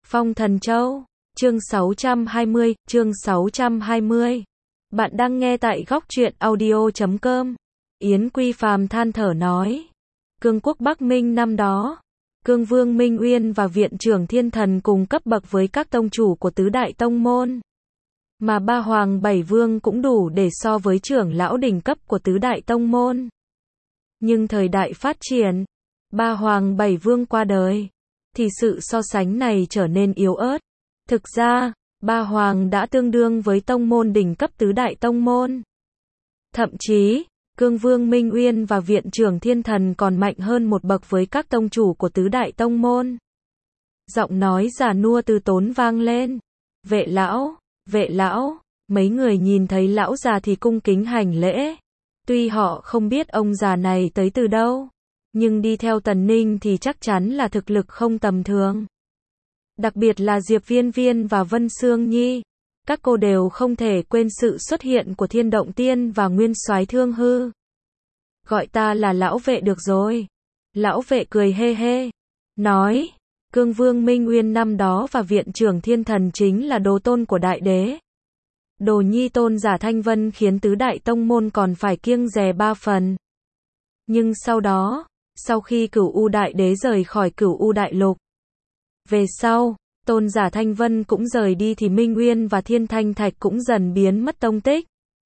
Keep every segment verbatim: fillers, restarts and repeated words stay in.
Phong Thần Châu, chương sáu trăm hai mươi, chương sáu trăm hai mươi. Bạn đang nghe tại góc truyện audio chấm com. Yến Quy Phàm than thở nói. Cương quốc Bắc Minh năm đó, Cương Vương Minh Uyên và Viện trưởng Thiên Thần cùng cấp bậc với các tông chủ của tứ đại tông môn. Mà ba hoàng bảy vương cũng đủ để so với trưởng lão đỉnh cấp của tứ đại tông môn. Nhưng thời đại phát triển, ba hoàng bảy vương qua đời, thì sự so sánh này trở nên yếu ớt. Thực ra, ba hoàng đã tương đương với tông môn đỉnh cấp tứ đại tông môn. Thậm chí, Cương Vương Minh Uyên và Viện trưởng Thiên Thần còn mạnh hơn một bậc với các tông chủ của tứ đại tông môn. Giọng nói già nua từ tốn vang lên. Vệ lão, vệ lão, mấy người nhìn thấy lão già thì cung kính hành lễ. Tuy họ không biết ông già này tới từ đâu, nhưng đi theo Tần Ninh thì chắc chắn là thực lực không tầm thường. Đặc biệt là Diệp Viên Viên và Vân Sương Nhi, các cô đều không thể quên sự xuất hiện của Thiên Động Tiên và Nguyên Soái Thương Hư. Gọi ta là lão vệ được rồi. Lão vệ cười hê hê, nói, Cương Vương Minh Uyên năm đó và Viện trưởng Thiên Thần chính là đồ tôn của đại đế. Đồ nhi tôn giả Thanh Vân khiến tứ đại tông môn còn phải kiêng dè ba phần. Nhưng sau đó, sau khi Cửu U đại đế rời khỏi Cửu U đại lục, về sau, tôn giả Thanh Vân cũng rời đi thì Minh Uyên và Thiên Thanh Thạch cũng dần biến mất tông tích.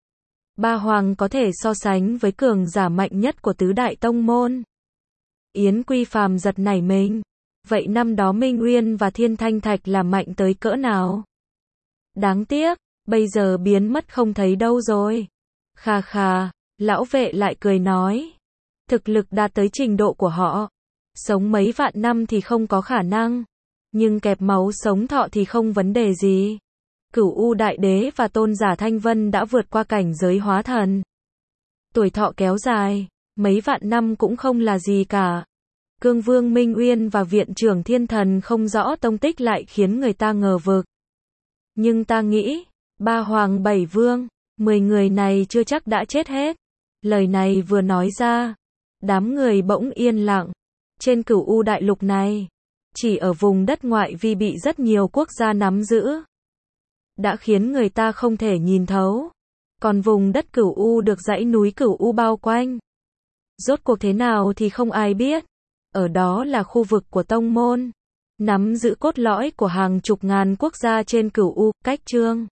Ba hoàng có thể so sánh với cường giả mạnh nhất của tứ đại tông môn. Yến Quy Phàm giật nảy mình. Vậy năm đó Minh Uyên và Thiên Thanh Thạch là mạnh tới cỡ nào? Đáng tiếc, bây giờ biến mất không thấy đâu rồi. Khà khà, lão vệ lại cười nói. Thực lực đạt tới trình độ của họ, sống mấy vạn năm thì không có khả năng. Nhưng kẹp máu sống thọ thì không vấn đề gì. Cửu U đại đế và tôn giả Thanh Vân đã vượt qua cảnh giới hóa thần. Tuổi thọ kéo dài, mấy vạn năm cũng không là gì cả. Cương Vương Minh Uyên và Viện trưởng Thiên Thần không rõ tông tích lại khiến người ta ngờ vực. Nhưng ta nghĩ, ba hoàng bảy vương, mười người này chưa chắc đã chết hết. Lời này vừa nói ra, đám người bỗng yên lặng. Trên Cửu U đại lục này, chỉ ở vùng đất ngoại vi bị rất nhiều quốc gia nắm giữ, đã khiến người ta không thể nhìn thấu. Còn vùng đất Cửu U được dãy núi Cửu U bao quanh, rốt cuộc thế nào thì không ai biết. Ở đó là khu vực của tông môn, nắm giữ cốt lõi của hàng chục ngàn quốc gia trên Cửu U, cách Trương